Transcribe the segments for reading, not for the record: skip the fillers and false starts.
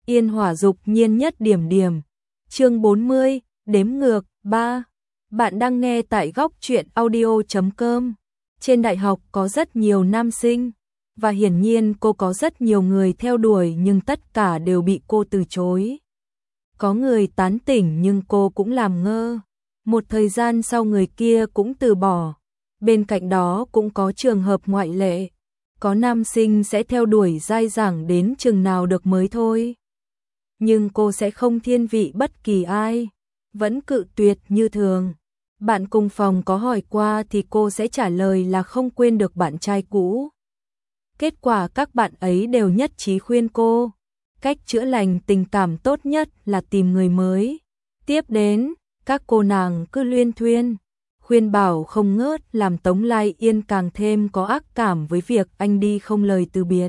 Yên hỏa dục nhiên nhất điểm điểm. Chương 40, đếm ngược, 3. Bạn đang nghe tại góc truyện audio.com. Trên đại học có rất nhiều nam sinh, và hiển nhiên cô có rất nhiều người theo đuổi nhưng tất cả đều bị cô từ chối. Có người tán tỉnh nhưng cô cũng làm ngơ. Một thời gian sau người kia cũng từ bỏ. Bên cạnh đó cũng có trường hợp ngoại lệ. Có nam sinh sẽ theo đuổi dai dẳng đến chừng nào được mới thôi. Nhưng cô sẽ không thiên vị bất kỳ ai, vẫn cự tuyệt như thường. Bạn cùng phòng có hỏi qua thì cô sẽ trả lời là không quên được bạn trai cũ. Kết quả các bạn ấy đều nhất trí khuyên cô, cách chữa lành tình cảm tốt nhất là tìm người mới. Tiếp đến, các cô nàng cứ luyên thuyên, khuyên bảo không ngớt làm Tống Lai Yên càng thêm có ác cảm với việc anh đi không lời từ biệt.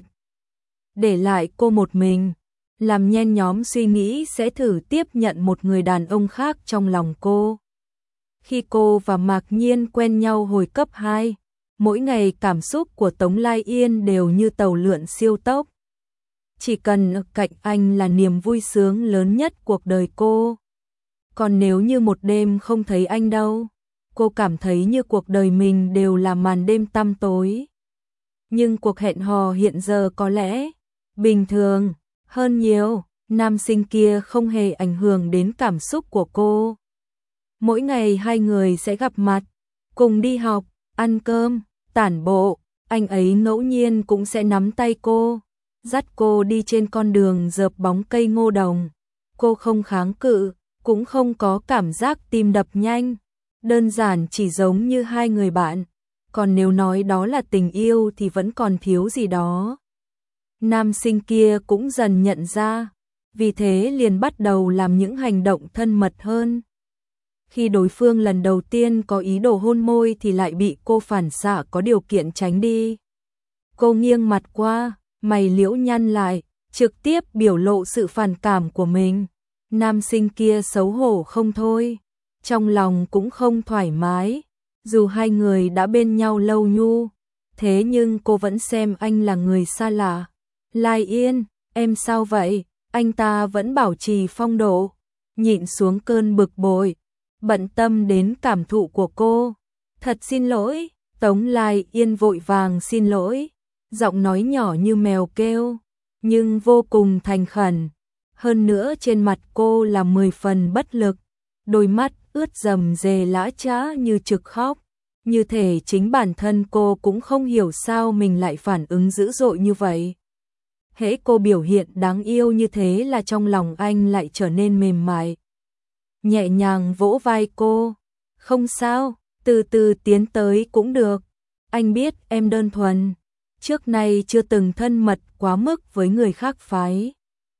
Để lại cô một mình, làm nhen nhóm suy nghĩ sẽ thử tiếp nhận một người đàn ông khác trong lòng cô. Khi cô và Mạc Nhiên quen nhau hồi cấp 2, mỗi ngày cảm xúc của Tống Lai Yên đều như tàu lượn siêu tốc. Chỉ cần ở cạnh anh là niềm vui sướng lớn nhất cuộc đời cô. Còn nếu như một đêm không thấy anh đâu, cô cảm thấy như cuộc đời mình đều là màn đêm tăm tối. Nhưng cuộc hẹn hò hiện giờ có lẽ bình thường hơn nhiều, nam sinh kia không hề ảnh hưởng đến cảm xúc của cô. Mỗi ngày hai người sẽ gặp mặt, cùng đi học, ăn cơm, tản bộ, anh ấy ngẫu nhiên cũng sẽ nắm tay cô, dắt cô đi trên con đường rợp bóng cây ngô đồng. Cô không kháng cự, cũng không có cảm giác tim đập nhanh, đơn giản chỉ giống như hai người bạn. Còn nếu nói đó là tình yêu thì vẫn còn thiếu gì đó. Nam sinh kia cũng dần nhận ra, vì thế liền bắt đầu làm những hành động thân mật hơn. Khi đối phương lần đầu tiên có ý đồ hôn môi thì lại bị cô phản xạ có điều kiện tránh đi. Cô nghiêng mặt qua, mày liễu nhăn lại, trực tiếp biểu lộ sự phản cảm của mình. Nam sinh kia xấu hổ không thôi, trong lòng cũng không thoải mái, dù hai người đã bên nhau lâu nhu, thế nhưng cô vẫn xem anh là người xa lạ. Lai Yên, em sao vậy? Anh ta vẫn bảo trì phong độ, nhịn xuống cơn bực bội, bận tâm đến cảm thụ của cô. Thật xin lỗi, Tống Lai Yên vội vàng xin lỗi, giọng nói nhỏ như mèo kêu, nhưng vô cùng thành khẩn. Hơn nữa trên mặt cô là 10 phần bất lực, đôi mắt ướt rầm rề lã chã như trực khóc, như thể chính bản thân cô cũng không hiểu sao mình lại phản ứng dữ dội như vậy. Hễ cô biểu hiện đáng yêu như thế là trong lòng anh lại trở nên mềm mại. Nhẹ nhàng vỗ vai cô, không sao, từ từ tiến tới cũng được. Anh biết em đơn thuần, trước nay chưa từng thân mật quá mức với người khác phái.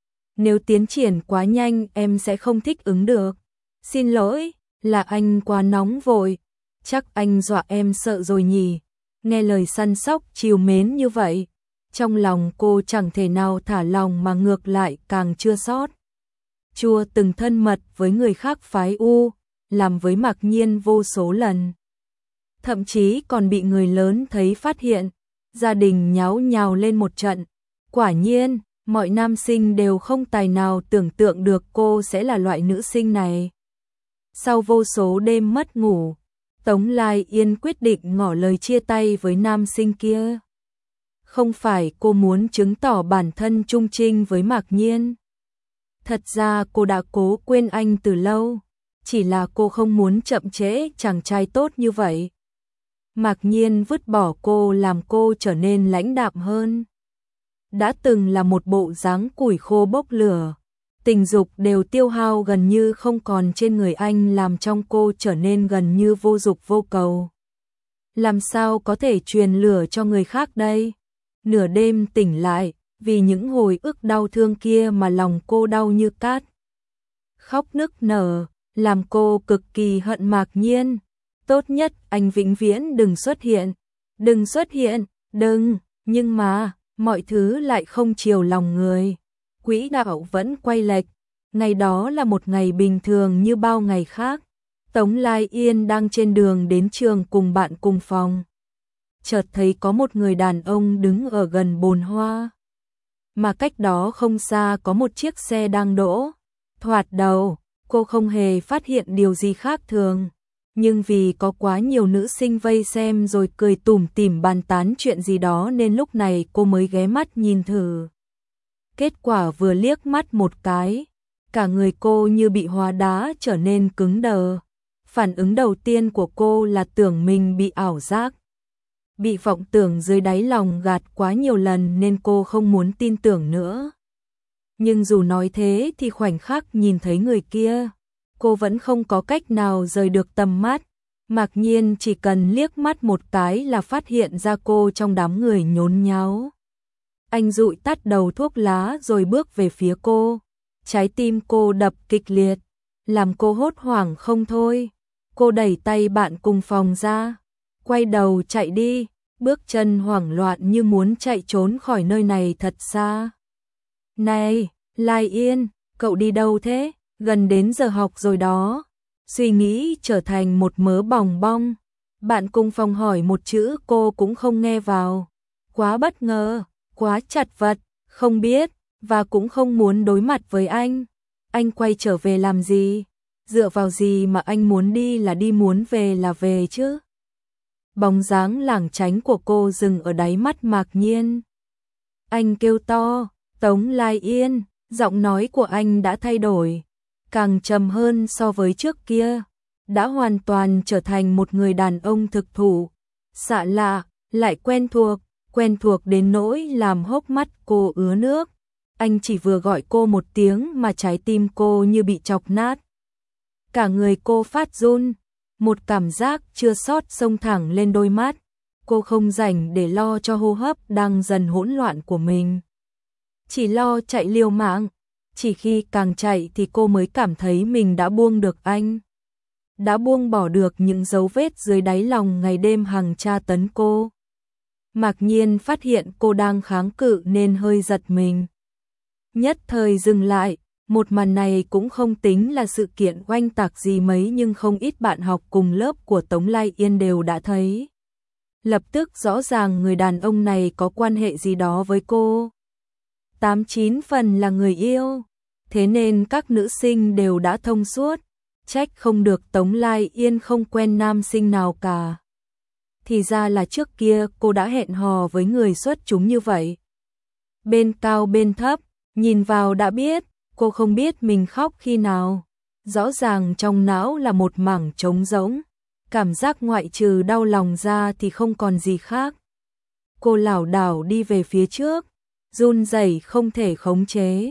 Nếu tiến triển quá nhanh em sẽ không thích ứng được. Xin lỗi, là anh quá nóng vội, chắc anh dọa em sợ rồi nhỉ. Nghe lời săn sóc trìu mến như vậy, trong lòng cô chẳng thể nào thả lòng mà ngược lại càng chua xót. Chua từng thân mật với người khác phái u, làm với Mạc Nhiên vô số lần. Thậm chí còn bị người lớn thấy phát hiện, gia đình nháo nhào lên một trận. Quả nhiên, mọi nam sinh đều không tài nào tưởng tượng được cô sẽ là loại nữ sinh này. Sau vô số đêm mất ngủ, Tống Lai Yên quyết định ngỏ lời chia tay với nam sinh kia. Không phải cô muốn chứng tỏ bản thân trung trinh với Mạc Nhiên. Thật ra cô đã cố quên anh từ lâu, chỉ là cô không muốn chậm trễ chàng trai tốt như vậy. Mạc Nhiên vứt bỏ cô làm cô trở nên lãnh đạm hơn. Đã từng là một bộ dáng củi khô bốc lửa, tình dục đều tiêu hao gần như không còn trên người anh làm trong cô trở nên gần như vô dục vô cầu. Làm sao có thể truyền lửa cho người khác đây? Nửa đêm tỉnh lại, vì những hồi ức đau thương kia mà lòng cô đau như cát. Khóc nức nở, làm cô cực kỳ hận Mạc Nhiên. Tốt nhất anh vĩnh viễn đừng xuất hiện. Đừng xuất hiện, đừng, nhưng mà, mọi thứ lại không chiều lòng người. Quỹ đạo vẫn quay lệch. Ngày đó là một ngày bình thường như bao ngày khác. Tống Lai Yên đang trên đường đến trường cùng bạn cùng phòng. Chợt thấy có một người đàn ông đứng ở gần bồn hoa. mà cách đó không xa có một chiếc xe đang đỗ. Thoạt đầu, cô không hề phát hiện điều gì khác thường, nhưng vì có quá nhiều nữ sinh vây xem rồi cười tủm tỉm bàn tán chuyện gì đó nên lúc này cô mới ghé mắt nhìn thử. Kết quả vừa liếc mắt một cái, cả người cô như bị hóa đá trở nên cứng đờ. Phản ứng đầu tiên của cô là tưởng mình bị ảo giác. Bị vọng tưởng dưới đáy lòng gạt quá nhiều lần nên cô không muốn tin tưởng nữa. Nhưng dù nói thế thì khoảnh khắc nhìn thấy người kia, cô vẫn không có cách nào rời được tầm mắt. Mạc Nhiên chỉ cần liếc mắt một cái là phát hiện ra cô trong đám người nhốn nháo. Anh dụi tắt đầu thuốc lá rồi bước về phía cô. Trái tim cô đập kịch liệt, làm cô hốt hoảng không thôi. Cô đẩy tay bạn cùng phòng ra, quay đầu chạy đi, bước chân hoảng loạn như muốn chạy trốn khỏi nơi này thật xa. Này, Lai Yên, cậu đi đâu thế? Gần đến giờ học rồi đó. Suy nghĩ trở thành một mớ bòng bong. Bạn cùng phòng hỏi một chữ cô cũng không nghe vào. Quá bất ngờ, quá chật vật, không biết, và cũng không muốn đối mặt với anh. Anh quay trở về làm gì? Dựa vào gì mà anh muốn đi là đi, muốn về là về chứ? Bóng dáng lảng tránh của cô dừng ở đáy mắt Mạc Nhiên. Anh kêu to, Tống Lai Yên, giọng nói của anh đã thay đổi, càng trầm hơn so với trước kia, đã hoàn toàn trở thành một người đàn ông thực thụ, xạ lạ, lại quen thuộc đến nỗi làm hốc mắt cô ứa nước. Anh chỉ vừa gọi cô một tiếng mà trái tim cô như bị chọc nát. Cả người cô phát run, một cảm giác chua xót xông thẳng lên đôi mắt. Cô không rảnh để lo cho hô hấp đang dần hỗn loạn của mình. Chỉ lo chạy liều mạng, chỉ khi càng chạy thì cô mới cảm thấy mình đã buông được anh. Đã buông bỏ được những dấu vết dưới đáy lòng ngày đêm hằng tra tấn cô. Mạc Nhiên phát hiện cô đang kháng cự nên hơi giật mình. Nhất thời dừng lại, một màn này cũng không tính là sự kiện oanh tạc gì mấy nhưng không ít bạn học cùng lớp của Tống Lai Yên đều đã thấy. Lập tức rõ ràng người đàn ông này có quan hệ gì đó với cô. 8-9 phần là người yêu, thế nên các nữ sinh đều đã thông suốt, trách không được Tống Lai Yên không quen nam sinh nào cả. Thì ra là trước kia cô đã hẹn hò với người xuất chúng như vậy. Bên cao bên thấp, nhìn vào đã biết, cô không biết mình khóc khi nào. Rõ ràng trong não là một mảng trống rỗng, cảm giác ngoại trừ đau lòng ra thì không còn gì khác. Cô lảo đảo đi về phía trước, run rẩy không thể khống chế.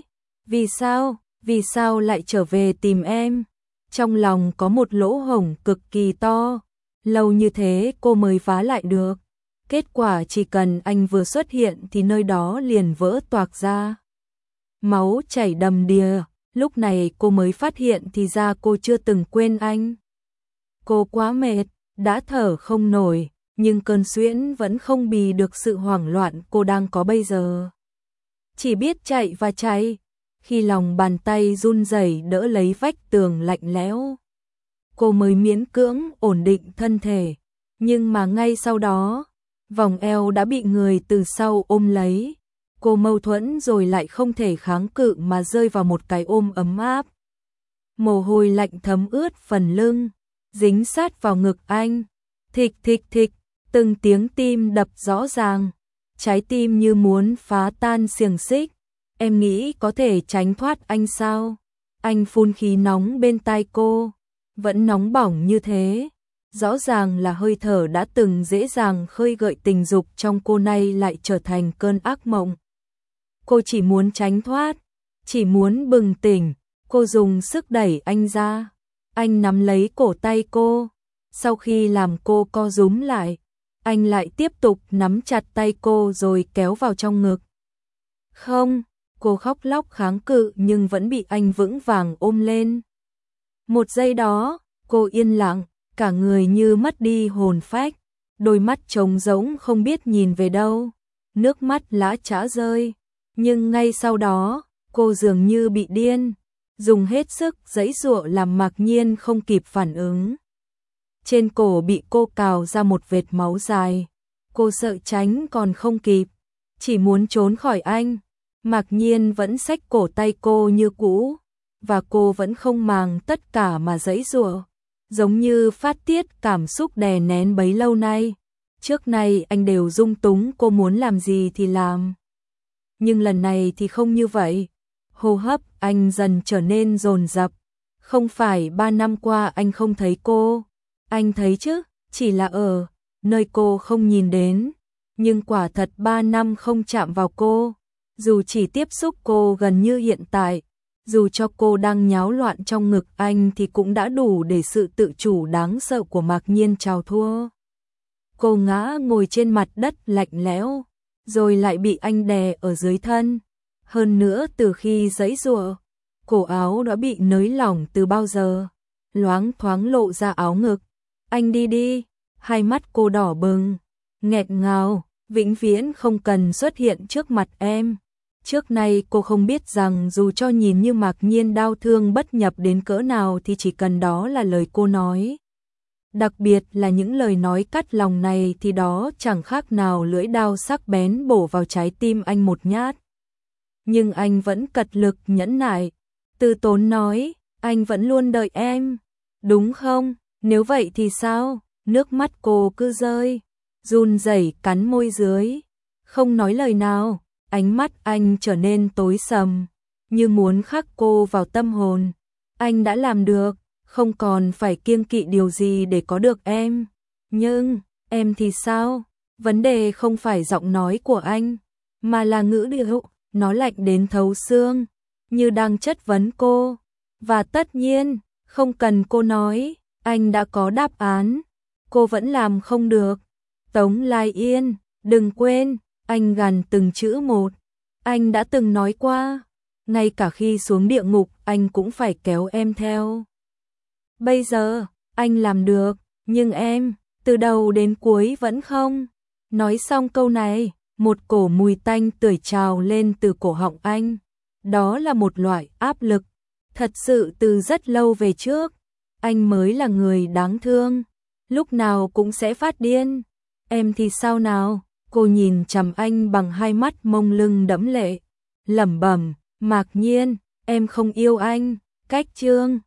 Vì sao lại trở về tìm em? Trong lòng có một lỗ hổng cực kỳ to, lâu như thế cô mới phá lại được. Kết quả chỉ cần anh vừa xuất hiện thì nơi đó liền vỡ toạc ra. Máu chảy đầm đìa, lúc này cô mới phát hiện thì ra cô chưa từng quên anh. Cô quá mệt, đã thở không nổi, nhưng cơn suyễn vẫn không bì được sự hoảng loạn cô đang có bây giờ. Chỉ biết chạy và chạy, khi lòng bàn tay run rẩy đỡ lấy vách tường lạnh lẽo. Cô mới miễn cưỡng ổn định thân thể, nhưng mà ngay sau đó, vòng eo đã bị người từ sau ôm lấy. Cô mâu thuẫn rồi lại không thể kháng cự mà rơi vào một cái ôm ấm áp. Mồ hôi lạnh thấm ướt phần lưng, dính sát vào ngực anh. Thịch thịch thịch, từng tiếng tim đập rõ ràng, trái tim như muốn phá tan xiềng xích. Em nghĩ có thể tránh thoát anh sao? Anh phun khí nóng bên tai cô, vẫn nóng bỏng như thế. Rõ ràng là hơi thở đã từng dễ dàng khơi gợi tình dục trong cô nay lại trở thành cơn ác mộng. Cô chỉ muốn tránh thoát, chỉ muốn bừng tỉnh. Cô dùng sức đẩy anh ra. Anh nắm lấy cổ tay cô. Sau khi làm cô co rúm lại, anh lại tiếp tục nắm chặt tay cô rồi kéo vào trong ngực. Không, cô khóc lóc kháng cự nhưng vẫn bị anh vững vàng ôm lên. Một giây đó, cô yên lặng, cả người như mất đi hồn phách, đôi mắt trống rỗng không biết nhìn về đâu, nước mắt lã chã rơi. Nhưng ngay sau đó, cô dường như bị điên, dùng hết sức giãy giụa làm Mạc Nhiên không kịp phản ứng. Trên cổ bị cô cào ra một vệt máu dài, cô sợ tránh còn không kịp, chỉ muốn trốn khỏi anh. Mạc Nhiên vẫn xách cổ tay cô như cũ, và cô vẫn không màng tất cả mà giãy giụa, giống như phát tiết cảm xúc đè nén bấy lâu nay. Trước nay anh đều dung túng cô muốn làm gì thì làm. Nhưng lần này thì không như vậy. Hô hấp anh dần trở nên dồn dập. Không phải 3 năm qua anh không thấy cô. Anh thấy chứ, chỉ là ở nơi cô không nhìn đến. Nhưng quả thật 3 năm không chạm vào cô. Dù chỉ tiếp xúc cô gần như hiện tại, dù cho cô đang nháo loạn trong ngực anh thì cũng đã đủ để sự tự chủ đáng sợ của Mạc Nhiên chào thua. Cô ngã ngồi trên mặt đất lạnh lẽo, rồi lại bị anh đè ở dưới thân. Hơn nữa từ khi giãy giụa, cổ áo đã bị nới lỏng từ bao giờ, loáng thoáng lộ ra áo ngực. Anh đi đi, hai mắt cô đỏ bừng, nghẹn ngào, vĩnh viễn không cần xuất hiện trước mặt em. Trước nay cô không biết rằng dù cho nhìn như Mạc Nhiên đau thương bất nhập đến cỡ nào thì chỉ cần đó là lời cô nói. Đặc biệt là những lời nói cắt lòng này thì đó chẳng khác nào lưỡi dao sắc bén bổ vào trái tim anh một nhát. Nhưng anh vẫn cật lực nhẫn nại. Từ tốn nói, anh vẫn luôn đợi em. Đúng không? Nếu vậy thì sao? Nước mắt cô cứ rơi, run rẩy cắn môi dưới, không nói lời nào. Ánh mắt anh trở nên tối sầm, như muốn khắc cô vào tâm hồn. Anh đã làm được, không còn phải kiêng kỵ điều gì để có được em. Nhưng, em thì sao? Vấn đề không phải giọng nói của anh, mà là ngữ điệu, nó lạnh đến thấu xương, như đang chất vấn cô. Và tất nhiên, không cần cô nói, anh đã có đáp án. Cô vẫn làm không được. Tống Lai Yên, đừng quên, anh gằn từng chữ một. Anh đã từng nói qua, ngay cả khi xuống địa ngục anh cũng phải kéo em theo. Bây giờ, anh làm được, nhưng em, từ đầu đến cuối vẫn không. Nói xong câu này, một cổ mùi tanh tưởi trào lên từ cổ họng anh. Đó là một loại áp lực. Thật sự từ rất lâu về trước, anh mới là người đáng thương. Lúc nào cũng sẽ phát điên. Em thì sao nào? Cô nhìn chằm anh bằng hai mắt mông lung đẫm lệ, lẩm bẩm, Mạc Nhiên, em không yêu anh. Cách chương